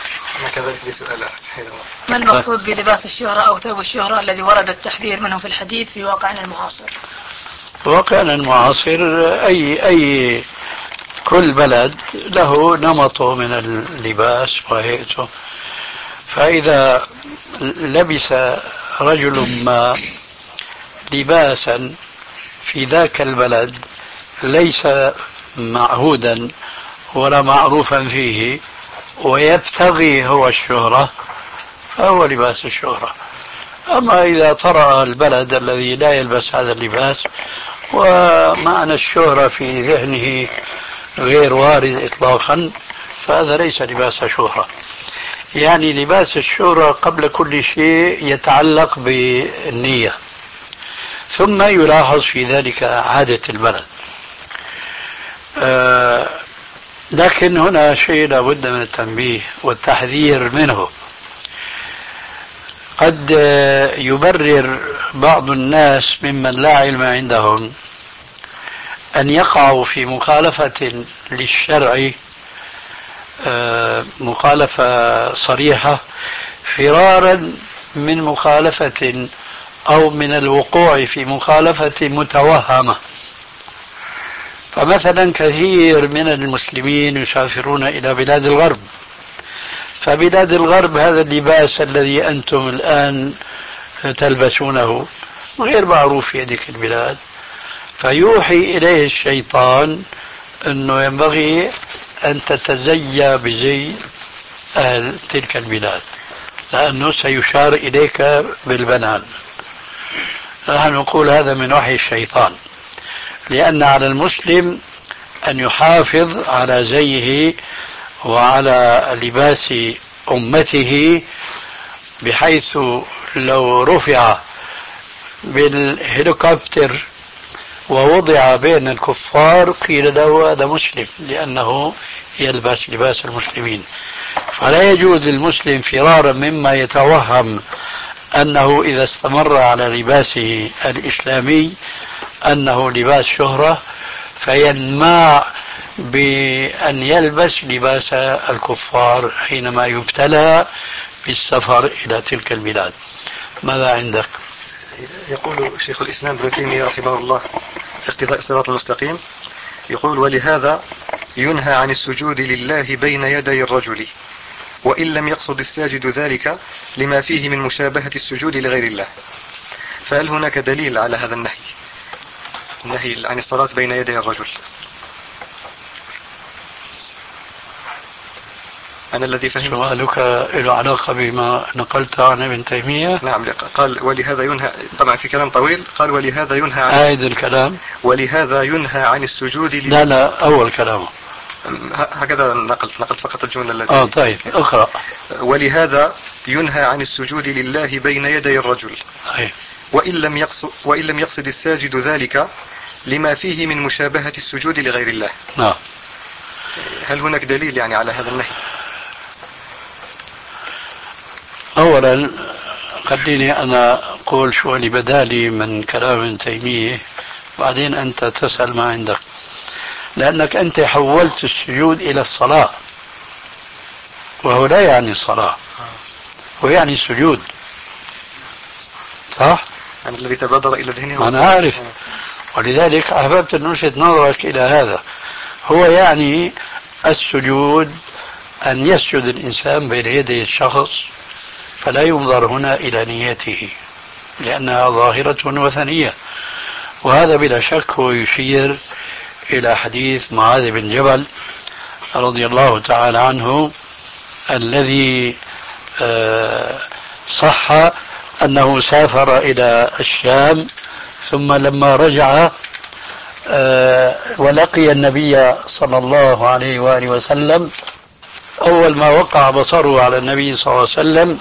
ما المقصود بلباس الشهرة أو ثوب الشهرة الذي ورد التحذير منه في الحديث في واقعنا المعاصر؟ واقعنا المعاصر أي كل بلد له نمطه من اللباس وهيئته، فإذا لبس رجل ما لباسا في ذاك البلد ليس معهودا ولا معروفا فيه ويبتغي هو الشهرة فهو لباس الشهرة. أما إذا طرأ البلد الذي لا يلبس هذا اللباس ومعنى الشهرة في ذهنه غير وارد إطلاقا فهذا ليس لباس شهرة. يعني لباس الشهرة قبل كل شيء يتعلق بالنية، ثم يلاحظ في ذلك عادة البلد. لكن هنا شيء لابد من التنبيه والتحذير منه. قد يبرر بعض الناس ممن لا علم عندهم أن يقعوا في مخالفة للشرع، مخالفة صريحة، فرارا من مخالفة أو من الوقوع في مخالفة متوهمة. فمثلا كثير من المسلمين يسافرون إلى بلاد الغرب، فبلاد الغرب هذا اللباس الذي أنتم الآن تلبسونه غير معروف في هذه البلاد، فيوحي إليه الشيطان أنه ينبغي أن تتزيى بزي أهل تلك البلاد لأنه سيشار إليك بالبنان. نحن نقول هذا من وحي الشيطان، لأن على المسلم أن يحافظ على زيه وعلى لباس أمته، بحيث لو رفع بالهليكوبتر ووضع بين الكفار قيل له هذا مسلم لأنه يلبس لباس المسلمين. فلا يجوز للمسلم فرارا مما يتوهم أنه إذا استمر على لباسه الإسلامي أنه لباس شهرة فينماع بأن يلبس لباس الكفار حينما يبتلى بالسفر إلى تلك البلاد. ماذا عندك؟ يقول شيخ الإسلام ابن تيمية رحمه الله في اقتضاء الصراط المستقيم، يقول: ولهذا ينهى عن السجود لله بين يدي الرجل وإن لم يقصد الساجد ذلك لما فيه من مشابهة السجود لغير الله. فهل هناك دليل على هذا النهي عن الصلاة بين يدي الرجل؟ أنا الذي فهمت سؤالك له علاقة بما نقلت عن ابن تيمية؟ نعم، قال ولهذا ينهى، طبعا في كلام طويل، قال ولهذا ينهى عن عايد الكلام، ولهذا ينهى عن السجود لا أول كلامه هكذا نقلت فقط الجملة التي طيب اقرأ. ولهذا ينهى عن السجود لله بين يدي الرجل وإن لم يقصد الساجد ذلك لما فيه من مشابهة السجود لغير الله. نعم. هل هناك دليل يعني على هذا النهي؟ أولا خليني أنا أقول شو اللي بدالي من كلام ابن تيمية، بعدين أنت تسأل ما عندك. لأنك أنت حولت السجود إلى الصلاة، وهو لا يعني الصلاة، هو يعني السجود، صح؟ يعني الذي تبادر إلى ذهني هو أنا عارف، ولذلك أحببت أن ألفت نظرك إلى هذا. هو يعني السجود أن يسجد الإنسان بين يدي الشخص، فلا ينظر هنا إلى نيته لأنها ظاهرة وثنية. وهذا بلا شك هو يشير إلى حديث معاذ بن جبل رضي الله تعالى عنه الذي صح أنه سافر إلى الشام، ثم لما رجع ولقي النبي صلى الله عليه وآله وسلم، أول ما وقع بصره على النبي صلى الله عليه وسلم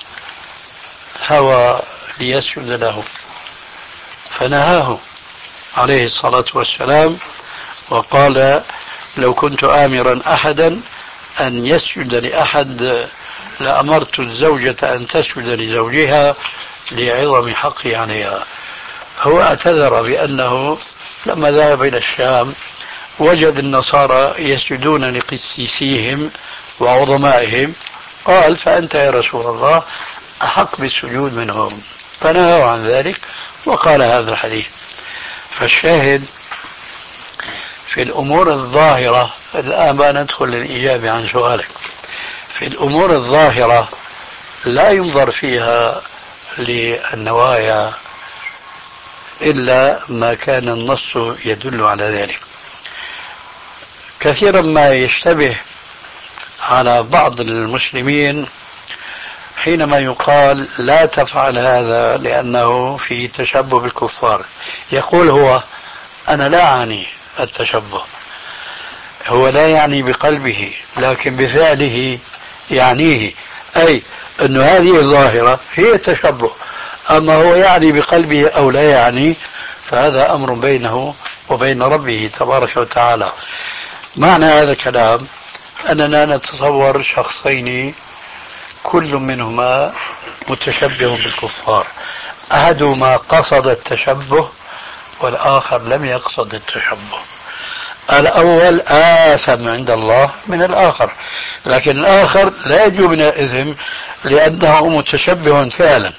هوى ليسجد له، فنهاه عليه الصلاة والسلام وقال: لو كنت آمرا أحدا أن يسجد لأحد لأمرت الزوجة أن تسجد لزوجها لعظم حقي عليها. هو اعتذر بأنه لما ذهب إلى الشام وجد النصارى يسجدون لقسيسيهم وعظمائهم، قال: فأنت يا رسول الله أحق بالسجود منهم، فنهوا عن ذلك وقال هذا الحديث. فالشاهد في الأمور الظاهرة، الآن بقى ندخل للإجابة عن سؤالك. في الأمور الظاهرة لا ينظر فيها للنوايا إلا ما كان النص يدل على ذلك. كثيرا ما يشتبه على بعض المسلمين حينما يقال لا تفعل هذا لأنه في تشبه بالكفار. يقول هو: أنا لا أعني التشبه، هو لا يعني بقلبه لكن بفعله يعنيه، أي أن هذه الظاهرة هي التشبه، أما هو يعني بقلبه أو لا يعني فهذا أمر بينه وبين ربه تبارك وتعالى. معنى هذا الكلام أننا نتصور شخصين كل منهما متشبه بالكفار، أحدهما قصد التشبه والآخر لم يقصد التشبه. الأول آثم عند الله من الآخر، لكن الآخر لا يجو من الإثم لأنه متشبه فعلا.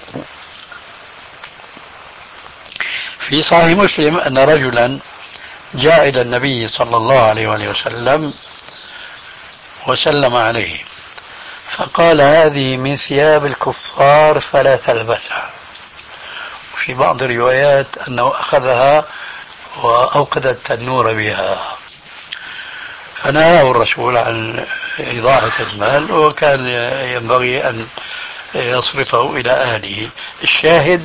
في صحيح مسلم أن رجلا جاء إلى النبي صلى الله عليه وسلم وسلم عليه فقال: هذه من ثياب الكفار فلا تلبسها. وفي بعض الروايات أنه أخذها وأوقد التنور بها، فنهاه الرسول عن إضاعة المال وكان ينبغي أن يصرفه إلى أهله. الشاهد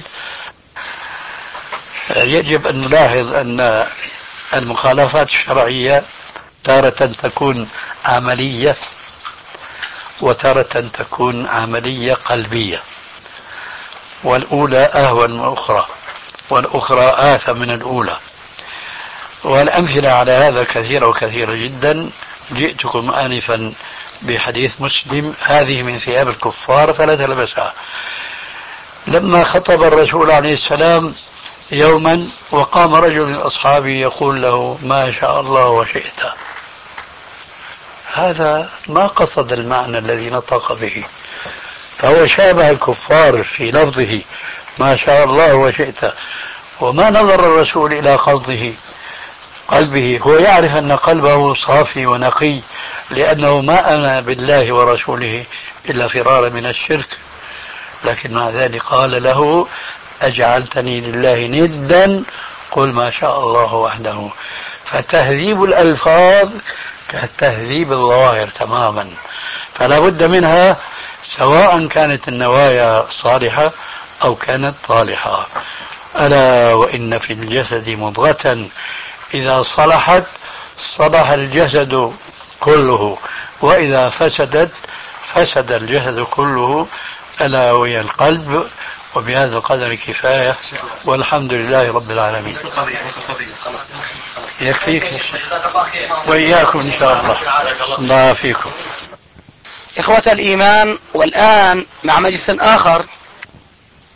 يجب أن نلاحظ أن المخالفات الشرعية تارة تكون عملية وتارة تكون عملية قلبية، والأولى أهون من الأخرى والأخرى آثم من الأولى. والأمثلة على هذا كثيرة وكثيرة جدا. جئتكم آنفا بحديث مسلم: هذه من ثياب الكفار فلا تلبسها. لما خطب الرسول عليه السلام يوما وقام رجل من أصحابه يقول له: ما شاء الله وشئت، هذا ما قصد المعنى الذي نطق به، فهو شابه الكفار في لفظه ما شاء الله وشئت، وما نظر الرسول إلى قلبه. هو يعرف أن قلبه صافي ونقي لأنه ما آمن بالله ورسوله إلا فرارا من الشرك، لكن مع ذلك قال له: أجعلتني لله ندا قل ما شاء الله وحده. فتهذيب الألفاظ كتهذيب الظواهر تماما، فلا بد منها سواء كانت النوايا صالحة أو كانت طالحة. ألا وإن في الجسد مضغة إذا صلحت صلح الجسد كله وإذا فسدت فسد الجسد كله، ألا وهي القلب. وبهذا القدر كفاية، والحمد لله رب العالمين. يكفيك وإياكم إن شاء الله. الله فيكم. إخوة الإيمان، والآن مع مجلس آخر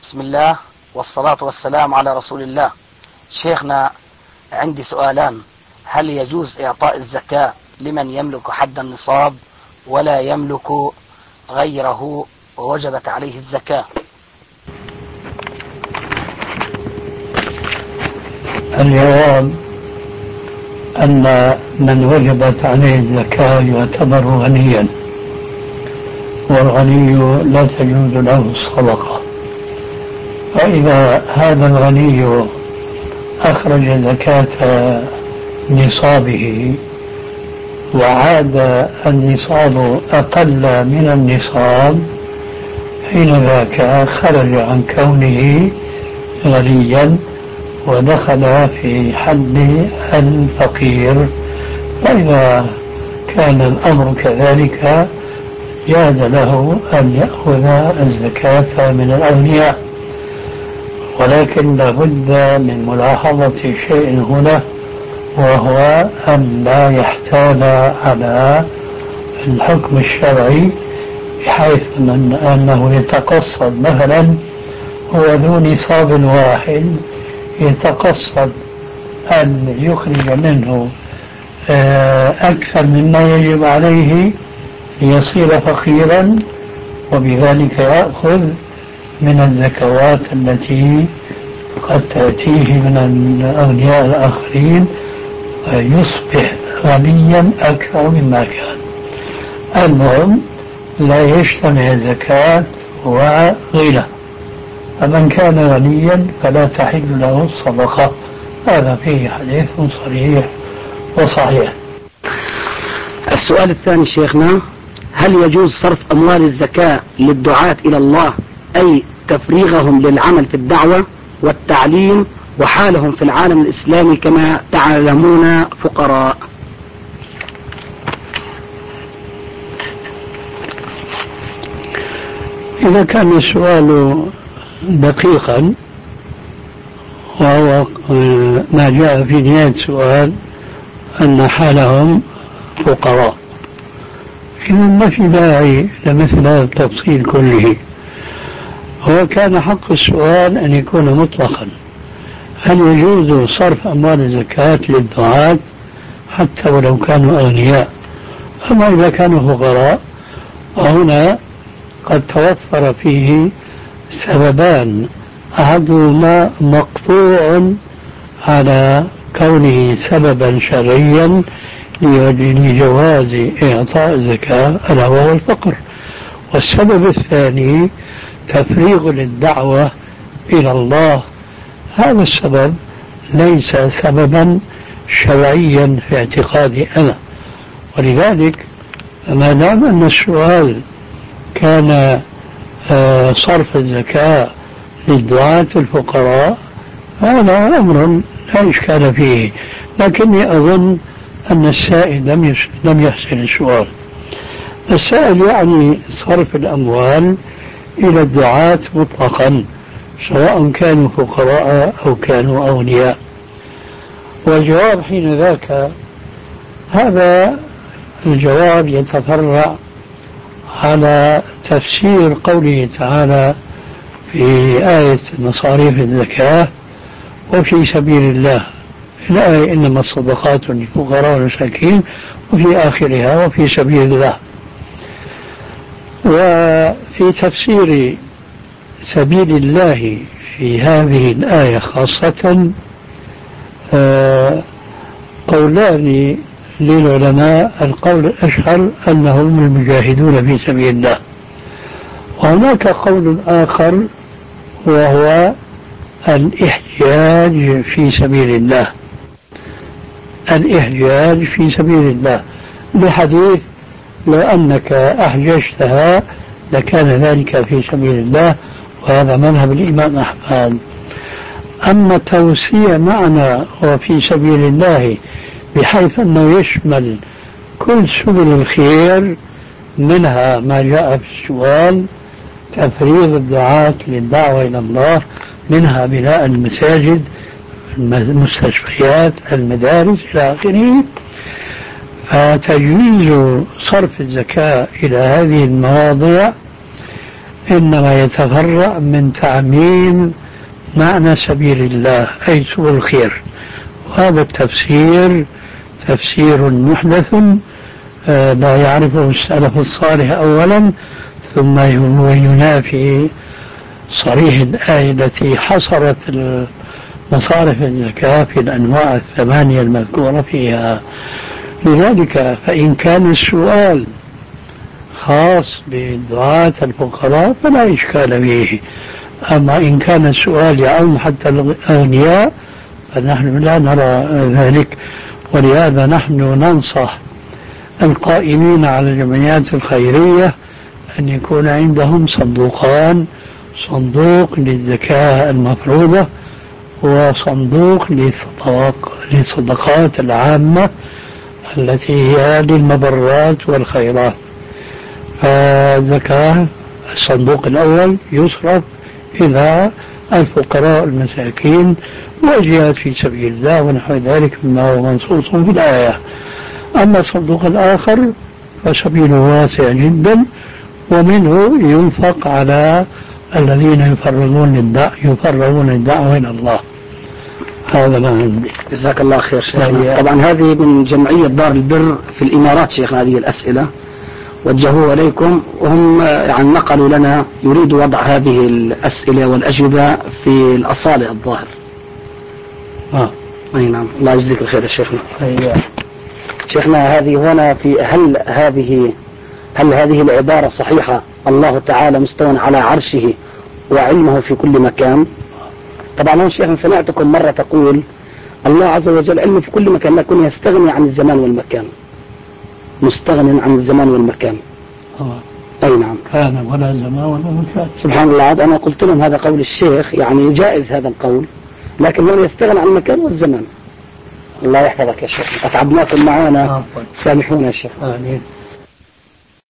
بسم الله والصلاة والسلام على رسول الله. شيخنا، عندي سؤالان. هل يجوز إعطاء الزكاة لمن يملك حد النصاب ولا يملك غيره ووجبت عليه الزكاة؟ الجواب أن من وجبت عليه الزكاة يعتبر غنيا، والغني لا تجوز له الصدقة. فإذا هذا الغني أخرج زكاة نصابه وعاد النصاب أقل من النصاب، حين ذاك خرج عن كونه غنيا ودخل في حد الفقير. فإذا كان الأمر كذلك جاز له أن يأخذ الزكاة من الأغنياء، ولكن لابد من ملاحظة شيء هنا، وهو أن لا يحتال على الحكم الشرعي، بحيث أنه يتقصد مثلا هو ذو نصاب واحد يتقصد أن يخرج منه أكثر مما يجب عليه ليصير فقيرا، وبذلك يأخذ من الزكوات التي قد تأتيه من الأغنياء الآخرين يصبح غنيا أكثر مما كان. المهم لا يجتمع الزكاة وغنى، فمن كان غنيا فلا تحل له الصدقة. هذا فيه حديث صريح وصحيح. السؤال الثاني شيخنا: هل يجوز صرف أموال الزكاة للدعاة إلى الله، أي تفريغهم للعمل في الدعوة والتعليم، وحالهم في العالم الإسلامي كما تعلمون فقراء؟ إذا كان السؤال دقيقا، وهو ما جاء في نهاية السؤال أن حالهم فقراء، إذا ما في داعي لمثل هذا التفصيل كله. هو كان حق السؤال أن يكون مطلقا: هل يجوز صرف أموال الزكاة للدعاة حتى ولو كانوا أغنياء؟ أما إذا كانوا فقراء، وهنا قد توفر فيه سببان: أحدهما مقطوع على كونه سببا شرعيا لجواز إعطاء الزكاة، ألا وهو الفقر. والسبب الثاني تفريغ للدعوة إلى الله. هذا السبب ليس سببا شرعيا في اعتقادي أنا، ولذلك ما دام أن السؤال كان صرف الزكاة للدعاة الفقراء، هذا أمر لا إشكال فيه، لكني أظن أن السائل لم يحسن السؤال. السائل يعني صرف الأموال إلى الدعاة مطلقا، سواء كانوا فقراء أو كانوا أغنياء. والجواب حين ذاك، هذا الجواب يتفرع على تفسير قوله تعالى في آية مصاريف الزكاة: وفي سبيل الله، الآية إنما الصدقات للفقراء والمساكين، وفي آخرها وفي سبيل الله. وفي تفسير سبيل الله في هذه الآية خاصة قولان للعلماء: القول الأشهر أنهم المجاهدون في سبيل الله، وهناك قول آخر وهو الإحجاج في سبيل الله. الإحجاج في سبيل الله بحديث: لو أنك أحججتها لكان ذلك في سبيل الله، وهذا مذهب الإمام أحمد. أما توسيع معنى وفي سبيل الله بحيث أنه يشمل كل سبل الخير، منها ما جاء في السؤال تفريغ الدعاة للدعوة إلى الله، منها بناء المساجد، المستشفيات، المدارس إلى آخره. فتجويز صرف الزكاة إلى هذه المواضع إنما يتفرع من تعميم معنى سبيل الله أي سبل الخير. وهذا التفسير تفسير محدث لا يعرفه السلف الصالح أولا، ثم ينافي صريح الآية التي حصرت مصارف الزكاة في الأنواع الثمانية المذكورة فيها. لذلك فإن كان السؤال خاص بدعاة الفقراء فلا إشكال فيه، أما إن كان السؤال يعم حتى الأغنياء فنحن لا نرى ذلك. ولهذا نحن ننصح القائمين على الجمعيات الخيرية أن يكون عندهم صندوقان، صندوق للزكاة المفروضة وصندوق للصدقات العامة التي هي للمبرات والخيرات. فالزكاة الصندوق الأول يصرف إلى الفقراء المساكين والجهاد في سبيل الله ونحو ذلك مما هو منصوص في الآية. أما الصندوق الآخر فسبيله واسع جدا، ومنه ينفق على الذين يفرغون الدعوة إلى الله. هذا ما عندي. جزاك الله خير شيخنا. طبعا هذه من جمعية دار البر في الإمارات شيخنا، هذه الأسئلة وجهوها إليكم، وهم يعني نقلوا لنا يريدوا وضع هذه الأسئلة والأجوبة في الأصالة الظاهر. أي نعم، الله يجزيك الخير يا شيخنا. شيخنا هذه هنا في هل هذه العبارة صحيحة؟ الله تعالى مستوى على عرشه وعلمه في كل مكان. طبعا هون شيخنا سمعتكم مرة تقول الله عز وجل علمه في كل مكان لكن يستغني عن الزمان والمكان، مستغن عن الزمان والمكان. أي نعم، كان ولا زمان ولا مكان. سبحان الله. عاد أنا قلت لهم هذا قول الشيخ يعني جائز هذا القول، لكن هو يستغني عن المكان والزمان. الله يحفظك يا شيخ، أتعبناكم معنا، سامحونا يا شيخ.